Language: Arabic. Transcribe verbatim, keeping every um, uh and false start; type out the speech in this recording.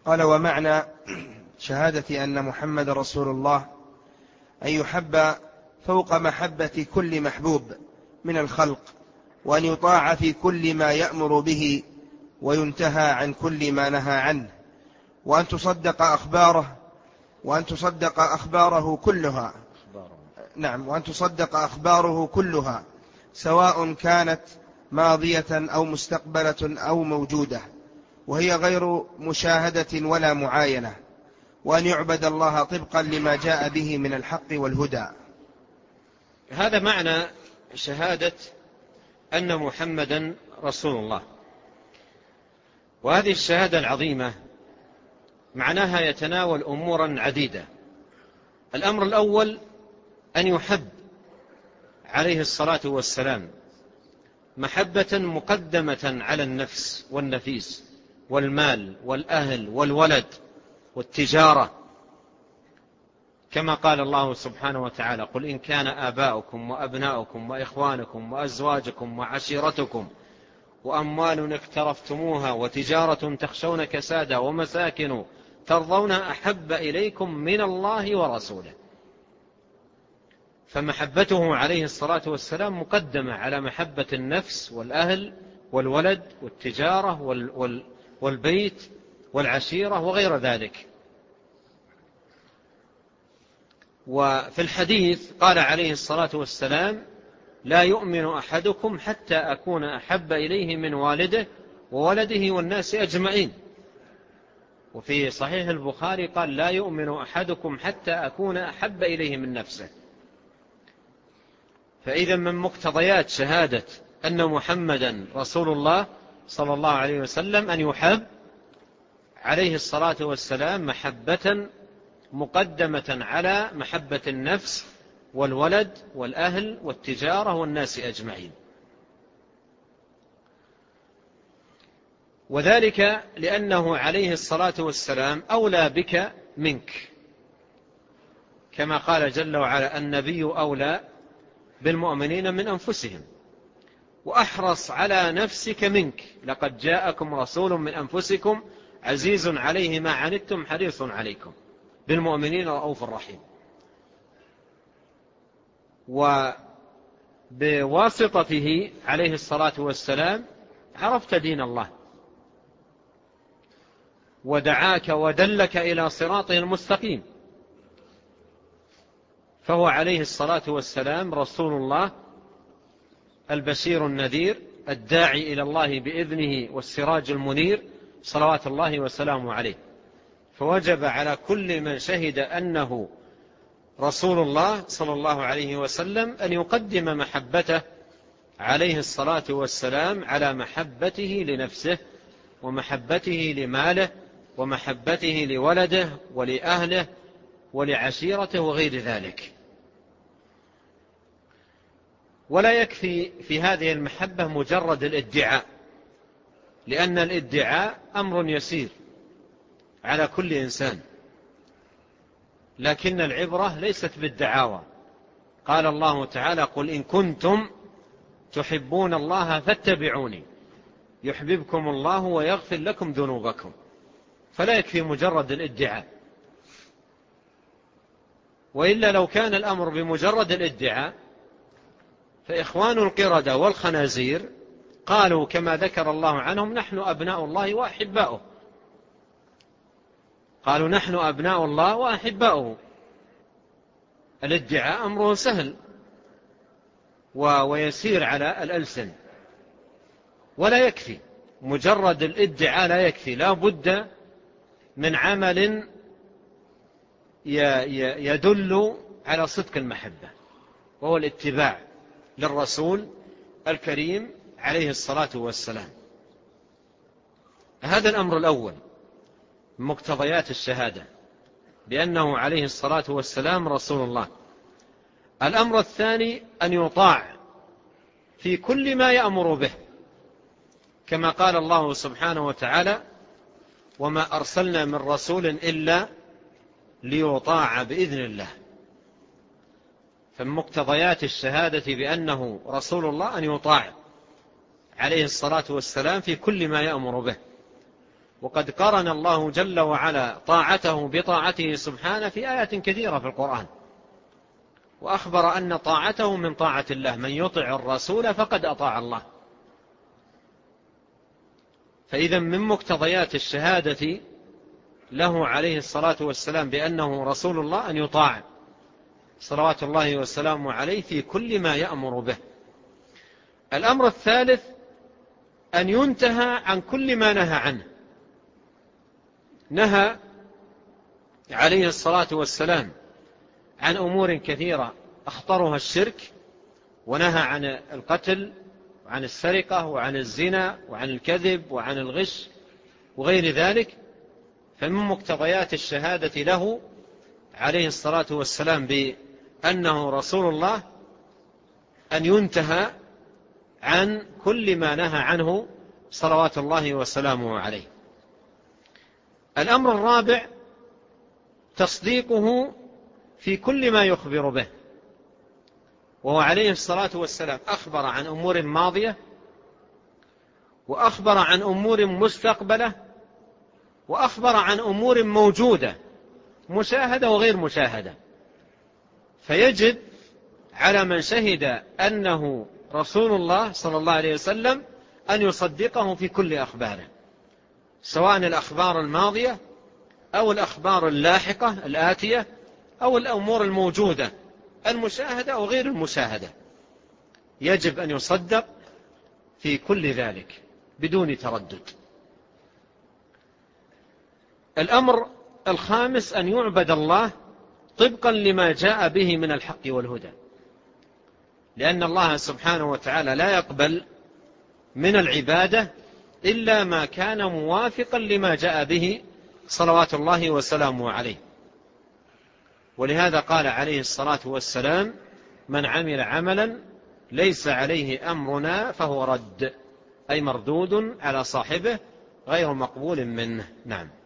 قال: ومعنى شهادة أن محمد رسول الله أن يحب فوق محبة كل محبوب من الخلق، وأن يطاع في كل ما يأمر به وينتهى عن كل ما نهى عنه، وأن تصدق أخباره وأن تصدق أخباره كلها نعم وأن تصدق أخباره كلها سواء كانت ماضية أو مستقبلة أو موجودة، وهي غير مشاهدة ولا معاينة، وأن يعبد الله طبقا لما جاء به من الحق والهدى. هذا معنى شهادة أن محمدا رسول الله. وهذه الشهادة العظيمة معناها يتناول أمورا عديدة. الأمر الأول أن يحب عليه الصلاة والسلام محبة مقدمة على النفس والنفيس والمال والأهل والولد والتجارة، كما قال الله سبحانه وتعالى: قل إن كان آباؤكم وأبناؤكم وإخوانكم وأزواجكم وعشيرتكم وأموال اقترفتموها وتجارة تخشون كسادها ومساكن ترضونها أحب إليكم من الله ورسوله. فمحبته عليه الصلاة والسلام مقدمة على محبة النفس والأهل والولد والتجارة والبيت والعشيرة وغير ذلك. وفي الحديث قال عليه الصلاة والسلام: لا يؤمن أحدكم حتى أكون أحب إليه من والده وولده والناس أجمعين. وفي صحيح البخاري قال: لا يؤمن أحدكم حتى أكون أحب إليه من نفسه. فإذا من مقتضيات شهادة أن محمدا رسول الله صلى الله عليه وسلم أن يحب عليه الصلاة والسلام محبة مقدمة على محبة النفس والولد والأهل والتجارة والناس أجمعين. وذلك لأنه عليه الصلاة والسلام أولى بك منك، كما قال جل وعلا: النبي أولى بالمؤمنين من أنفسهم وأحرص على نفسك منك، لقد جاءكم رسول من أنفسكم عزيز عليه ما عنتم حريص عليكم بالمؤمنين رؤوف رحيم. وبواسطته عليه الصلاة والسلام عرفت دين الله ودعاك ودلك إلى صراطه المستقيم. فهو عليه الصلاة والسلام رسول الله البشير النذير الداعي إلى الله بإذنه والسراج المنير صلوات الله وسلامه عليه. فوجب على كل من شهد أنه رسول الله صلى الله عليه وسلم أن يقدم محبته عليه الصلاة والسلام على محبته لنفسه ومحبته لماله ومحبته لولده ولأهله ولعشيرته وغير ذلك. ولا يكفي في هذه المحبة مجرد الادعاء، لأن الادعاء أمر يسير على كل إنسان، لكن العبرة ليست بالدعاوى. قال الله تعالى: قل إن كنتم تحبون الله فاتبعوني يحببكم الله ويغفر لكم ذنوبكم. فلا يكفي مجرد الادعاء، وإلا لو كان الأمر بمجرد الادعاء فإخوان القردة والخنازير قالوا كما ذكر الله عنهم: نحن أبناء الله وأحباؤه. قالوا: نحن أبناء الله وأحباؤه. الادعاء أمره سهل ويسير على الألسن، ولا يكفي مجرد الادعاء، لا يكفي، لا بد من عمل يدل على صدق المحبة، وهو الاتباع للرسول الكريم عليه الصلاة والسلام. هذا الأمر الأول من مقتضيات الشهادة بأنه عليه الصلاة والسلام رسول الله. الأمر الثاني أن يطاع في كل ما يأمر به، كما قال الله سبحانه وتعالى: وما أرسلنا من رسول إلا ليطاع بإذن الله. فمن مقتضيات الشهادة بأنه رسول الله أن يطاع عليه الصلاة والسلام في كل ما يأمر به. وقد قرن الله جل وعلا طاعته بطاعته سبحانه في آيات كثيرة في القرآن، وأخبر أن طاعته من طاعة الله، من يطع الرسول فقد أطاع الله. فإذا من مقتضيات الشهادة له عليه الصلاة والسلام بأنه رسول الله أن يطاع صلوات الله والسلام عليه في كل ما يأمر به. الأمر الثالث أن ينتهى عن كل ما نهى عنه. نهى عليه الصلاة والسلام عن أمور كثيرة أخطرها الشرك، ونهى عن القتل وعن السرقة وعن الزنا وعن الكذب وعن الغش وغير ذلك. فمن مقتضيات الشهادة له عليه الصلاة والسلام بأنه رسول الله أن ينتهى عن كل ما نهى عنه صلوات الله وسلامه عليه. الأمر الرابع تصديقه في كل ما يخبر به، وهو عليه الصلاة والسلام أخبر عن أمور ماضية، وأخبر عن أمور مستقبلة، وأخبر عن أمور موجودة مشاهدة وغير مشاهدة. فيجب على من شهد أنه رسول الله صلى الله عليه وسلم أن يصدقه في كل أخباره، سواء الأخبار الماضية أو الأخبار اللاحقة الآتية أو الأمور الموجودة المشاهدة أو غير المشاهدة. يجب أن يصدق في كل ذلك بدون تردد. الأمر الخامس أن يعبد الله طبقا لما جاء به من الحق والهدى، لأن الله سبحانه وتعالى لا يقبل من العبادة إلا ما كان موافقا لما جاء به صلوات الله وسلامه عليه. ولهذا قال عليه الصلاة والسلام: من عمل عملا ليس عليه أمرنا فهو رد، أي مردود على صاحبه غير مقبول منه. نعم.